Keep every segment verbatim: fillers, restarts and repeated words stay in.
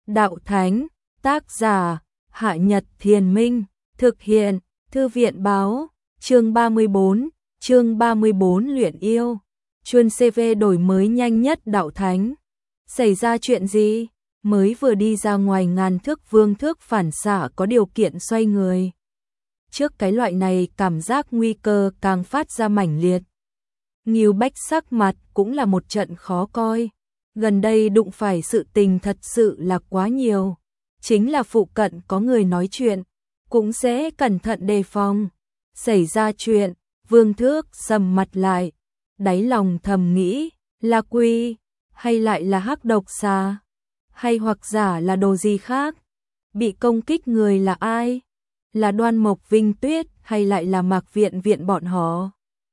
Đạo Thánh, tác giả, Hạ Nhật Thiền Minh, thực hiện, Thư viện báo, chương ba mươi bốn, chương ba mươi bốn luyện yêu, chuyên xê vê đổi mới nhanh nhất Đạo Thánh. Xảy ra chuyện gì? Mới vừa đi ra ngoài ngàn thước vương thước phản xạ có điều kiện xoay người. Trước cái loại này cảm giác nguy cơ càng phát ra mãnh liệt. Ngưu Bách sắc mặt cũng là một trận khó coi. Gần đây đụng phải sự tình thật sự là quá nhiều. Chính là phụ cận có người nói chuyện, cũng sẽ cẩn thận đề phòng. Xảy ra chuyện, vương thước sầm mặt lại. Đáy lòng thầm nghĩ, là quỷ, hay lại là hắc độc xà, hay hoặc giả là đồ gì khác. Bị công kích người là ai? Là Đoan Mộc Vinh Tuyết hay lại là Mạc Viện Viện bọn họ?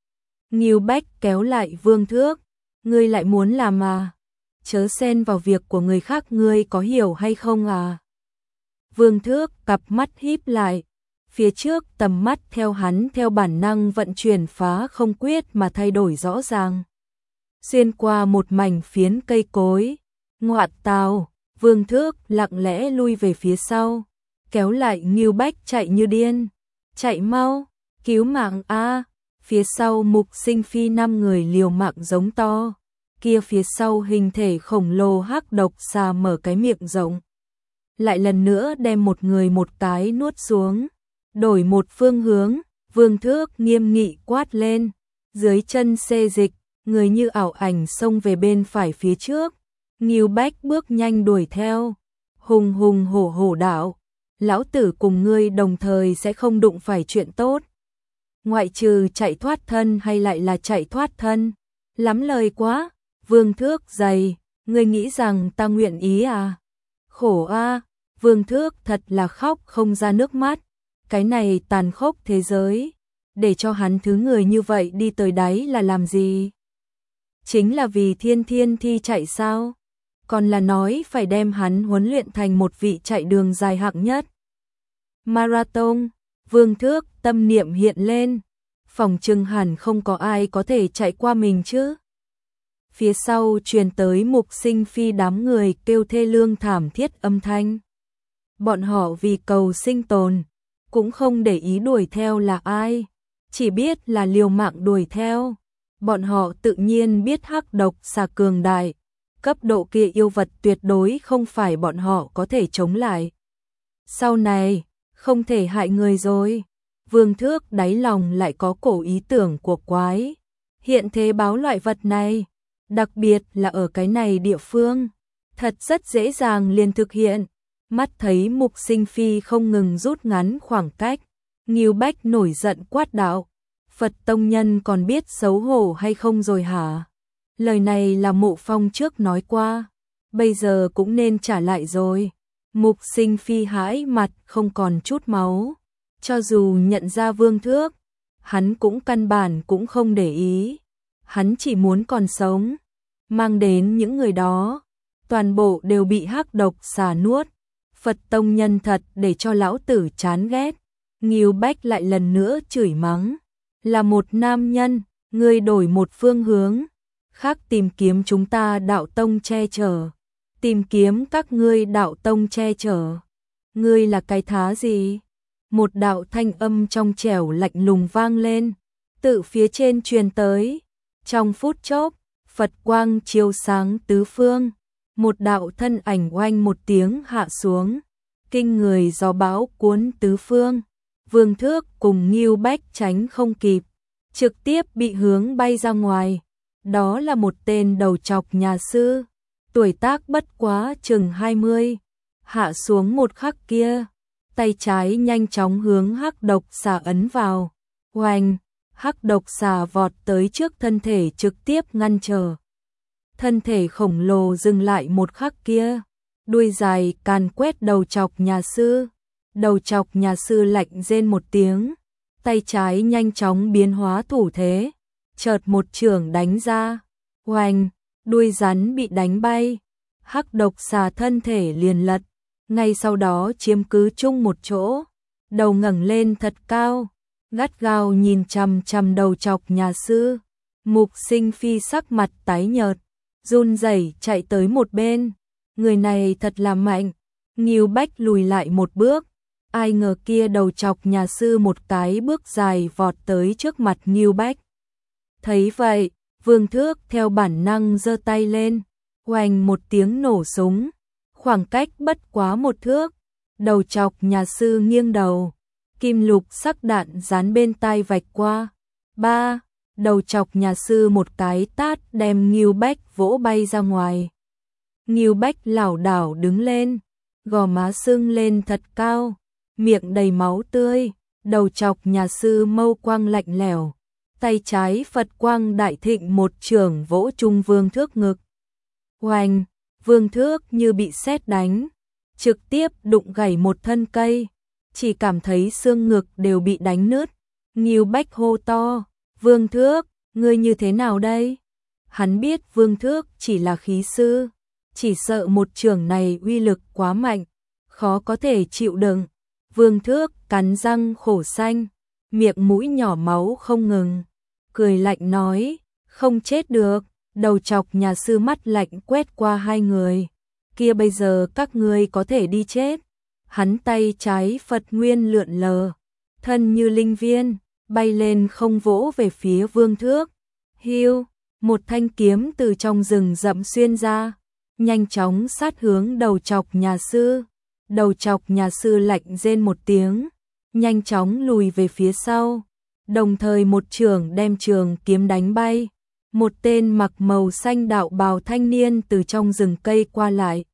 Ngưu Bách kéo lại vương thước, ngươi lại muốn làm à? Chớ xen vào việc của người khác, ngươi có hiểu hay không à? Vương thước cặp mắt híp lại, phía trước tầm mắt theo hắn theo bản năng vận chuyển phá không quyết mà thay đổi rõ ràng. Xuyên qua một mảnh phiến cây cối, ngoạn tào, vương thước lặng lẽ lui về phía sau, kéo lại Ngưu Bách chạy như điên. Chạy mau, cứu mạng a! Phía sau Mục Sinh Phi năm người liều mạng giống to. Kia phía sau hình thể khổng lồ hắc độc xà mở cái miệng rộng, lại lần nữa đem một người một cái nuốt xuống. Đổi một phương hướng, vương thước nghiêm nghị quát lên, dưới chân xê dịch, người như ảo ảnh xông về bên phải phía trước. Ngưu Bách bước nhanh đuổi theo, hùng hùng hổ hổ đạo, lão tử cùng ngươi đồng thời sẽ không đụng phải chuyện tốt. Ngoại trừ chạy thoát thân hay lại là chạy thoát thân, lắm lời quá. Vương thước dày, ngươi nghĩ rằng ta nguyện ý à? Khổ a! Vương thước thật là khóc không ra nước mắt. Cái này tàn khốc thế giới, để cho hắn thứ người như vậy đi tới đáy là làm gì? Chính là vì thiên thiên thi chạy sao? Còn là nói phải đem hắn huấn luyện thành một vị chạy đường dài hạng nhất. Marathon, vương thước tâm niệm hiện lên, phòng trừng hẳn không có ai có thể chạy qua mình chứ. Phía sau truyền tới Mục Sinh Phi đám người kêu thê lương thảm thiết âm thanh. Bọn họ vì cầu sinh tồn, cũng không để ý đuổi theo là ai, chỉ biết là liều mạng đuổi theo. Bọn họ tự nhiên biết hắc độc xà cường đại, cấp độ kia yêu vật tuyệt đối không phải bọn họ có thể chống lại. Sau này, không thể hại người rồi. Vương thước đáy lòng lại có cổ ý tưởng của quái. Hiện thế báo loại vật này, đặc biệt là ở cái này địa phương, thật rất dễ dàng liền thực hiện. Mắt thấy Mục Sinh Phi không ngừng rút ngắn khoảng cách, Ngưu Bách nổi giận quát đạo, Phật tông nhân còn biết xấu hổ hay không rồi hả? Lời này là Mộ Phong trước nói qua, bây giờ cũng nên trả lại rồi. Mục Sinh Phi hãi mặt không còn chút máu, cho dù nhận ra vương thước, hắn cũng căn bản cũng không để ý. Hắn chỉ muốn còn sống, mang đến những người đó, toàn bộ đều bị hắc độc xà nuốt. Phật tông nhân thật để cho lão tử chán ghét. Ngưu Bách lại lần nữa chửi mắng, là một nam nhân, ngươi đổi một phương hướng, khác tìm kiếm chúng ta đạo tông che chở, tìm kiếm các ngươi đạo tông che chở. Ngươi là cái thá gì? Một đạo thanh âm trong trẻo lạnh lùng vang lên, tự phía trên truyền tới. Trong phút chốc, Phật quang chiếu sáng tứ phương, một đạo thân ảnh oanh một tiếng hạ xuống, kinh người gió bão cuốn tứ phương. Vương thước cùng Ngưu Bách tránh không kịp, trực tiếp bị hướng bay ra ngoài. Đó là một tên đầu trọc nhà sư, tuổi tác bất quá chừng hai mươi, hạ xuống một khắc kia, tay trái nhanh chóng hướng hắc độc xà ấn vào. Oanh! Hắc độc xà vọt tới trước thân thể trực tiếp ngăn trở. Thân thể khổng lồ dừng lại một khắc kia, đuôi dài càn quét đầu trọc nhà sư. Đầu trọc nhà sư lạnh rên một tiếng, tay trái nhanh chóng biến hóa thủ thế, chợt một chưởng đánh ra. Oanh! Đuôi rắn bị đánh bay, hắc độc xà thân thể liền lật, ngay sau đó chiếm cứ chung một chỗ, đầu ngẩng lên thật cao, gắt gao nhìn chằm chằm đầu trọc nhà sư. Mục Sinh Phi sắc mặt tái nhợt, run rẩy chạy tới một bên. Người này thật là mạnh, Ngưu Bách lùi lại một bước, ai ngờ kia đầu chọc nhà sư một cái bước dài vọt tới trước mặt Ngưu Bách. Thấy vậy, Vương Thước theo bản năng giơ tay lên, oanh một tiếng nổ súng, khoảng cách bất quá một thước, đầu chọc nhà sư nghiêng đầu, kim lục sắc đạn dán bên tai vạch qua. Ba, đầu chọc nhà sư một cái tát đem Ngưu Bách vỗ bay ra ngoài. Ngưu Bách lảo đảo đứng lên, gò má sưng lên thật cao, miệng đầy máu tươi, đầu chọc nhà sư mâu quang lạnh lẽo, tay trái Phật quang đại thịnh một chưởng vỗ trung Vương Thước ngực. Oanh, Vương Thước như bị sét đánh, trực tiếp đụng gãy một thân cây, chỉ cảm thấy xương ngực đều bị đánh nứt. Ngưu Bách hô to, Vương Thước, ngươi như thế nào đây? Hắn biết Vương Thước chỉ là khí sư, chỉ sợ một chưởng này uy lực quá mạnh, khó có thể chịu đựng. Vương Thước cắn răng khổ xanh, miệng mũi nhỏ máu không ngừng, cười lạnh nói, không chết được. Đầu chọc nhà sư mắt lạnh quét qua hai người, kia bây giờ các ngươi có thể đi chết. Hắn tay trái Phật nguyên lượn lờ, thân như linh viên, bay lên không vỗ về phía Vương Thước. Hiu, một thanh kiếm từ trong rừng rậm xuyên ra, nhanh chóng sát hướng đầu chọc nhà sư. Đầu chọc nhà sư lạnh rên một tiếng, nhanh chóng lùi về phía sau, đồng thời một chưởng đem trường kiếm đánh bay. Một tên mặc màu xanh đạo bào thanh niên từ trong rừng cây qua lại,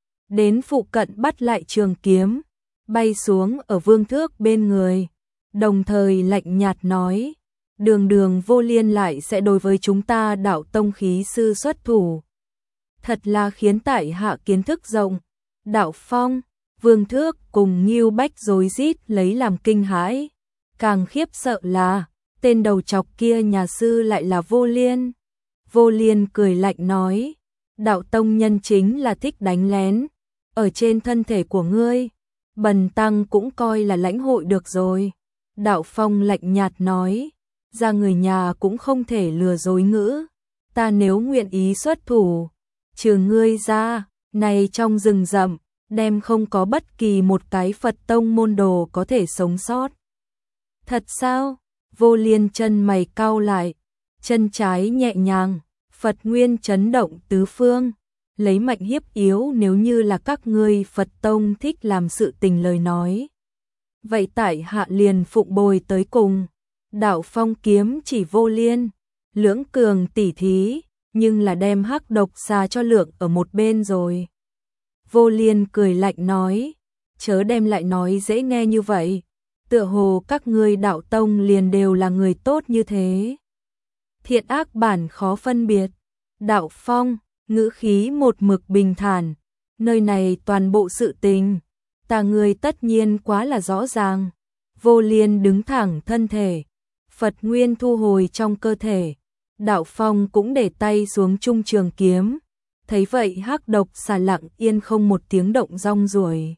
đến phụ cận bắt lại trường kiếm, bay xuống ở Vương Thước bên người, đồng thời lạnh nhạt nói, đường đường vô liên lại sẽ đối với chúng ta đạo tông khí sư xuất thủ. Thật là khiến tại hạ kiến thức rộng. Đạo Phong, Vương Thước cùng Ngưu Bách rối rít lấy làm kinh hãi, càng khiếp sợ là tên đầu chọc kia nhà sư lại là Vô Liên. Vô Liên cười lạnh nói, đạo tông nhân chính là thích đánh lén, ở trên thân thể của ngươi, bần tăng cũng coi là lãnh hội được rồi. Đạo Phong lạnh nhạt nói, ra người nhà cũng không thể lừa dối ngữ, ta nếu nguyện ý xuất thủ, trừ ngươi ra, này trong rừng rậm, đem không có bất kỳ một cái Phật tông môn đồ có thể sống sót. Thật sao? Vô Liên chân mày cau lại, chân trái nhẹ nhàng, Phật nguyên chấn động tứ phương, lấy mạnh hiếp yếu nếu như là các ngươi Phật tông thích làm sự tình lời nói. Vậy tại hạ liền phụng bồi tới cùng. Đạo Phong kiếm chỉ Vô Liên, lưỡng cường tỉ thí, nhưng là đem hắc độc xà cho lượng ở một bên rồi. Vô Liên cười lạnh nói, chớ đem lại nói dễ nghe như vậy, tựa hồ các ngươi đạo tông liền đều là người tốt như thế. Thiện ác bản khó phân biệt. Đạo Phong, ngữ khí một mực bình thản, nơi này toàn bộ sự tình, ta ngươi tất nhiên quá là rõ ràng. Vô Liên đứng thẳng thân thể, Phật nguyên thu hồi trong cơ thể, Đạo Phong cũng để tay xuống trung trường kiếm. Thấy vậy hắc độc xà lặng yên không một tiếng động rong ruổi,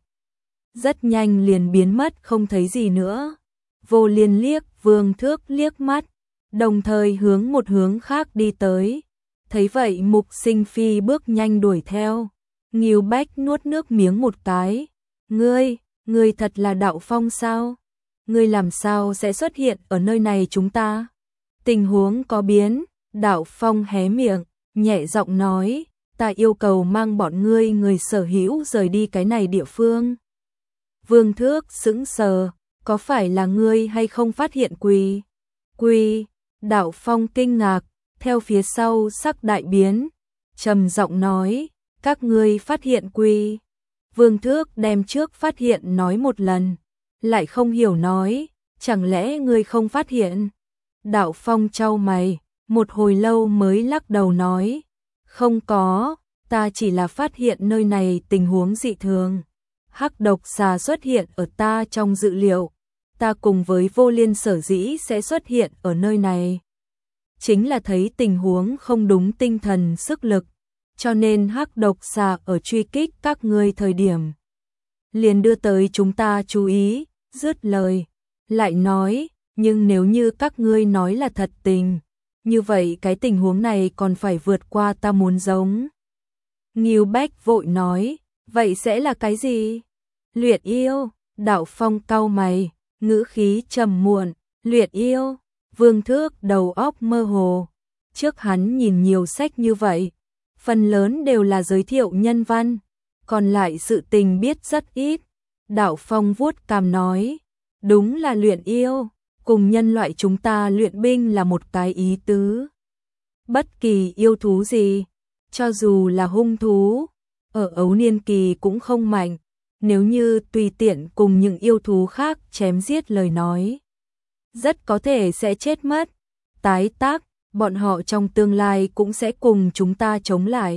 rất nhanh liền biến mất không thấy gì nữa. Vô Liên liếc Vương Thước liếc mắt, đồng thời hướng một hướng khác đi tới. Thấy vậy Mục Sinh Phi bước nhanh đuổi theo. Ngưu Bách nuốt nước miếng một cái. Ngươi, ngươi thật là Đạo Phong sao? Ngươi làm sao sẽ xuất hiện ở nơi này chúng ta? Tình huống có biến, Đạo Phong hé miệng, nhẹ giọng nói, ta yêu cầu mang bọn ngươi người sở hữu rời đi cái này địa phương. Vương Thước sững sờ, có phải là ngươi hay không phát hiện quỳ? Quỳ, Đạo Phong kinh ngạc, theo phía sau sắc đại biến, trầm giọng nói, các ngươi phát hiện quỳ. Vương Thước đem trước phát hiện nói một lần, lại không hiểu nói, chẳng lẽ ngươi không phát hiện? Đạo Phong chau mày, một hồi lâu mới lắc đầu nói, không có, ta chỉ là phát hiện nơi này tình huống dị thường. Hắc độc xà xuất hiện ở ta trong dự liệu, ta cùng với Vô Liên sở dĩ sẽ xuất hiện ở nơi này. Chính là thấy tình huống không đúng tinh thần sức lực, cho nên hắc độc xà ở truy kích các ngươi thời điểm, liền đưa tới chúng ta chú ý. Dứt lời, lại nói, nhưng nếu như các ngươi nói là thật tình, như vậy cái tình huống này còn phải vượt qua ta muốn giống. Ngưu Bách vội nói, Vậy sẽ là cái gì? Luyện yêu, Đạo Phong cau mày, ngữ khí trầm muộn, luyện yêu, Vương Thước đầu óc mơ hồ. Trước hắn nhìn nhiều sách như vậy, phần lớn đều là giới thiệu nhân văn, còn lại sự tình biết rất ít. Đạo Phong vuốt cằm nói, đúng là luyện yêu, cùng nhân loại chúng ta luyện binh là một cái ý tứ. Bất kỳ yêu thú gì, cho dù là hung thú, ở ấu niên kỳ cũng không mạnh, nếu như tùy tiện cùng những yêu thú khác chém giết lời nói, rất có thể sẽ chết mất. Tái tác, bọn họ trong tương lai cũng sẽ cùng chúng ta chống lại.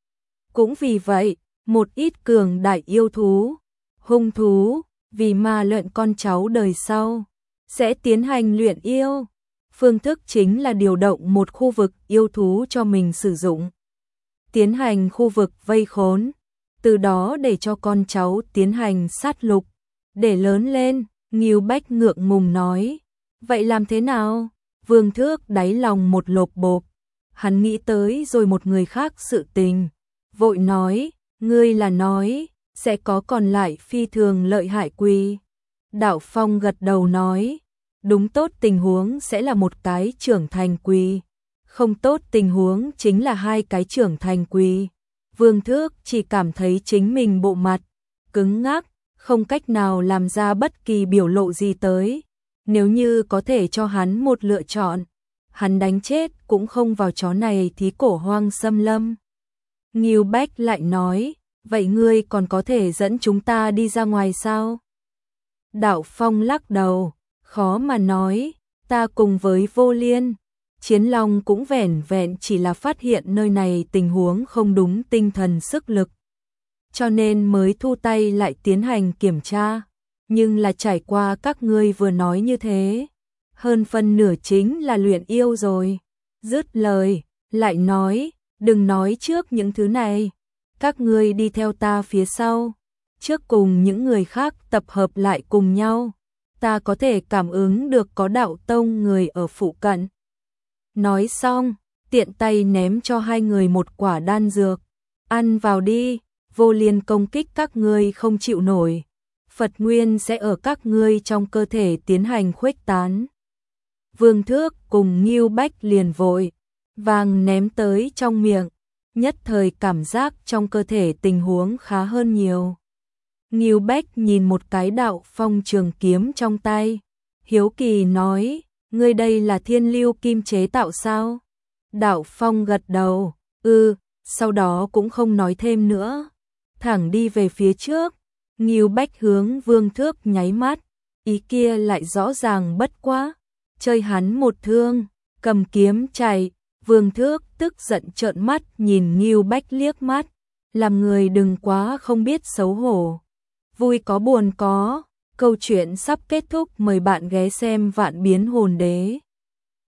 Cũng vì vậy, một ít cường đại yêu thú, hung thú, vì ma luyện con cháu đời sau, sẽ tiến hành luyện yêu. Phương thức chính là điều động một khu vực yêu thú cho mình sử dụng. Tiến hành khu vực vây khốn, từ đó để cho con cháu tiến hành sát lục, để lớn lên. Ngưu Bách ngượng ngùng nói, vậy làm thế nào? Vương Thước đáy lòng một lột bột, hắn nghĩ tới rồi một người khác sự tình, vội nói, ngươi là nói, sẽ có còn lại phi thường lợi hại quỷ. Đạo Phong gật đầu nói, đúng tốt tình huống sẽ là một cái trưởng thành quỷ, không tốt tình huống chính là hai cái trưởng thành quỷ. Vương Thước chỉ cảm thấy chính mình bộ mặt cứng ngắc, không cách nào làm ra bất kỳ biểu lộ gì tới. Nếu như có thể cho hắn một lựa chọn, hắn đánh chết cũng không vào chó này thí cổ hoang xâm lâm. Ngưu Bách lại nói, vậy ngươi còn có thể dẫn chúng ta đi ra ngoài sao? Đạo Phong lắc đầu, khó mà nói, ta cùng với Vô Liên, Chiến Long cũng vẻn vẹn chỉ là phát hiện nơi này tình huống không đúng tinh thần sức lực, cho nên mới thu tay lại tiến hành kiểm tra. Nhưng là trải qua các ngươi vừa nói như thế, hơn phân nửa chính là luyện yêu rồi. Dứt lời, lại nói, đừng nói trước những thứ này, các ngươi đi theo ta phía sau, trước cùng những người khác tập hợp lại cùng nhau, ta có thể cảm ứng được có đạo tông người ở phụ cận. Nói xong, tiện tay ném cho hai người một quả đan dược, ăn vào đi, Vô Liên công kích các ngươi không chịu nổi, Phật nguyên sẽ ở các ngươi trong cơ thể tiến hành khuếch tán. Vương Thước cùng Ngưu Bách liền vội vàng ném tới trong miệng, nhất thời cảm giác trong cơ thể tình huống khá hơn nhiều. Ngưu Bách nhìn một cái Đạo Phong trường kiếm trong tay, hiếu kỳ nói, ngươi đây là thiên lưu kim chế tạo sao? Đạo Phong gật đầu, ừ, sau đó cũng không nói thêm nữa, thẳng đi về phía trước. Ngưu Bách hướng Vương Thước nháy mắt, ý kia lại rõ ràng bất quá, chơi hắn một thương, cầm kiếm chạy. Vương Thước tức giận trợn mắt nhìn Ngưu Bách liếc mắt, làm người đừng quá không biết xấu hổ. Vui có buồn có, câu chuyện sắp kết thúc, mời bạn ghé xem Vạn Biến Hồn Đế.